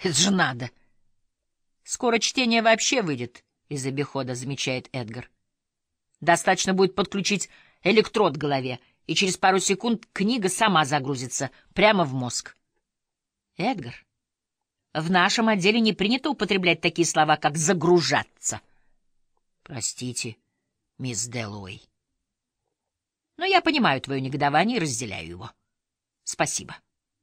Это же надо. Скоро чтение вообще выйдет из обихода, замечает Эдгар. Достаточно будет подключить электрод к голове, и через пару секунд книга сама загрузится прямо в мозг. Эдгар, в нашем отделе не принято употреблять такие слова, как «загружаться». Простите, мисс Дэллоуэй. Но я понимаю твое негодование и разделяю его. Спасибо.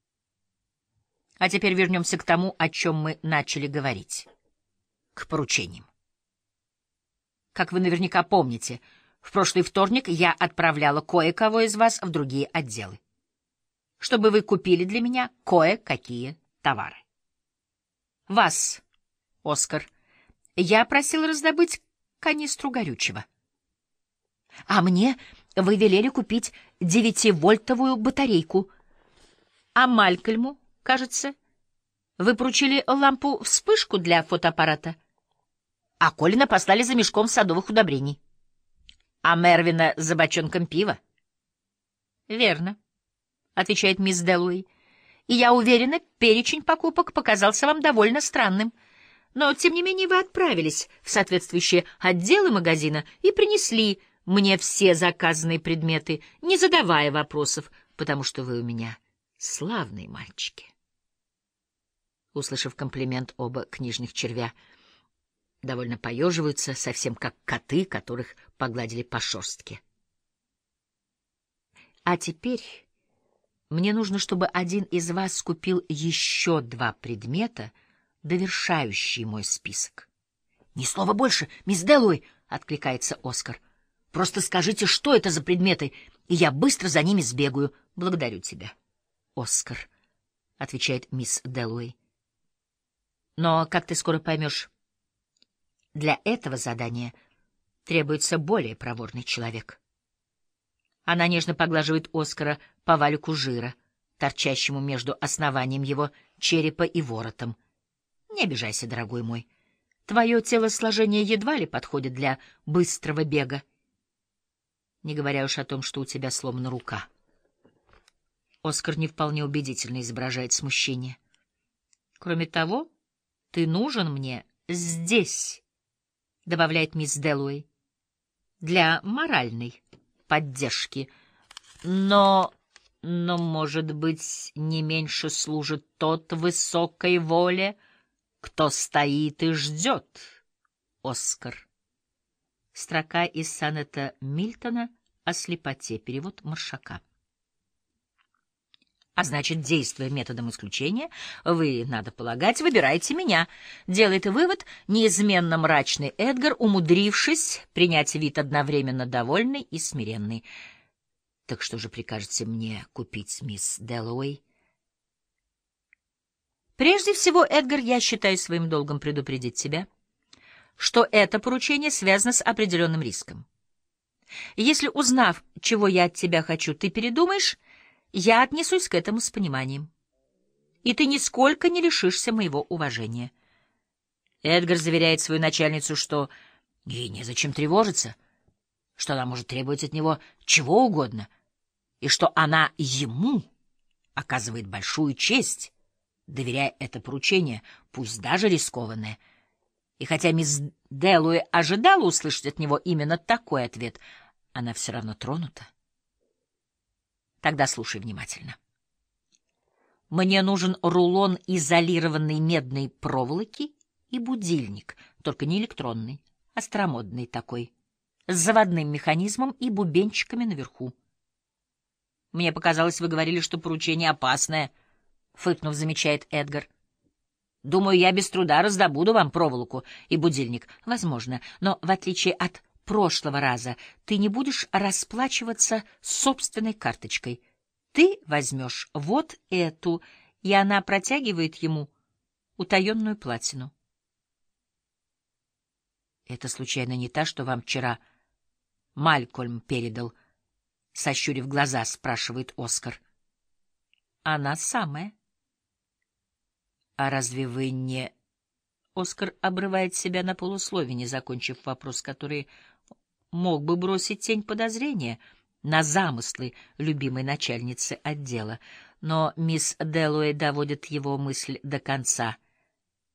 А теперь вернемся к тому, о чем мы начали говорить. К поручениям. Как вы наверняка помните, в прошлый вторник я отправляла кое-кого из вас в другие отделы, чтобы вы купили для меня кое-какие товары. Вас, Оскар, я просил раздобыть канистру горючего. А мне вы велели купить 9-вольтовую батарейку. А Малькольму, кажется, вы поручили лампу-вспышку для фотоаппарата. А Колина послали за мешком садовых удобрений. А Мервина за бочонком пива. Верно, отвечает мисс Дэллоуэй. И я уверена, перечень покупок показался вам довольно странным. Но, тем не менее, вы отправились в соответствующие отделы магазина и принесли мне все заказанные предметы, не задавая вопросов, потому что вы у меня славные мальчики. Услышав комплимент, оба книжных червя довольно поеживаются, совсем как коты, которых погладили по шерстке. А теперь мне нужно, чтобы один из вас купил еще 2 предмета, довершающие мой список. — Ни слова больше, мисс Дэллоуэй, — откликается Оскар. — Просто скажите, что это за предметы, и я быстро за ними сбегаю. — Благодарю тебя, Оскар, — отвечает мисс Дэллоуэй. — Но, как ты скоро поймешь, для этого задания требуется более проворный человек. Она нежно поглаживает Оскара по валику жира, торчащему между основанием его черепа и воротом. Не обижайся, дорогой мой. Твое телосложение едва ли подходит для быстрого бега. Не говоря уж о том, что у тебя сломана рука. Оскар не вполне убедительно изображает смущение. Кроме того, ты нужен мне здесь, добавляет мисс Дэллоуэй, для моральной поддержки. Но, может быть, не меньше служит тот высокой воле, кто стоит и ждет, Оскар. Строка из сонета Мильтона о слепоте, перевод Маршака. А значит, действуя методом исключения, вы, надо полагать, выбираете меня. Делает вывод неизменно мрачный Эдгар, умудрившись принять вид одновременно довольный и смиренный. Так что же прикажете мне купить, мисс Дэллоуэй? Прежде всего, Эдгар, я считаю своим долгом предупредить тебя, что это поручение связано с определенным риском. Если, узнав, чего я от тебя хочу, ты передумаешь, я отнесусь к этому с пониманием, и ты нисколько не лишишься моего уважения. Эдгар заверяет свою начальницу, что ей незачем тревожиться, что она может требовать от него чего угодно, и что она ему оказывает большую честь, доверяя это поручение, пусть даже рискованное. И хотя мисс Дэллоуэй ожидала услышать от него именно такой ответ, она все равно тронута. Тогда слушай внимательно. Мне нужен рулон изолированной медной проволоки и будильник, только не электронный, а старомодный такой, с заводным механизмом и бубенчиками наверху. Мне показалось, вы говорили, что поручение опасное, — фыркнув, замечает Эдгар. Думаю, я без труда раздобуду вам проволоку и будильник. Возможно, но в отличие от прошлого раза ты не будешь расплачиваться собственной карточкой. Ты возьмешь вот эту, и она протягивает ему утаенную платину. Это случайно не та, что вам вчера Малькольм передал? Сощурив глаза, спрашивает Оскар. Она самая. А разве вы не... Оскар обрывает себя на полуслове, не закончив вопрос, который мог бы бросить тень подозрения на замыслы любимой начальницы отдела. Но мисс Дэллоуэй доводит его мысль до конца —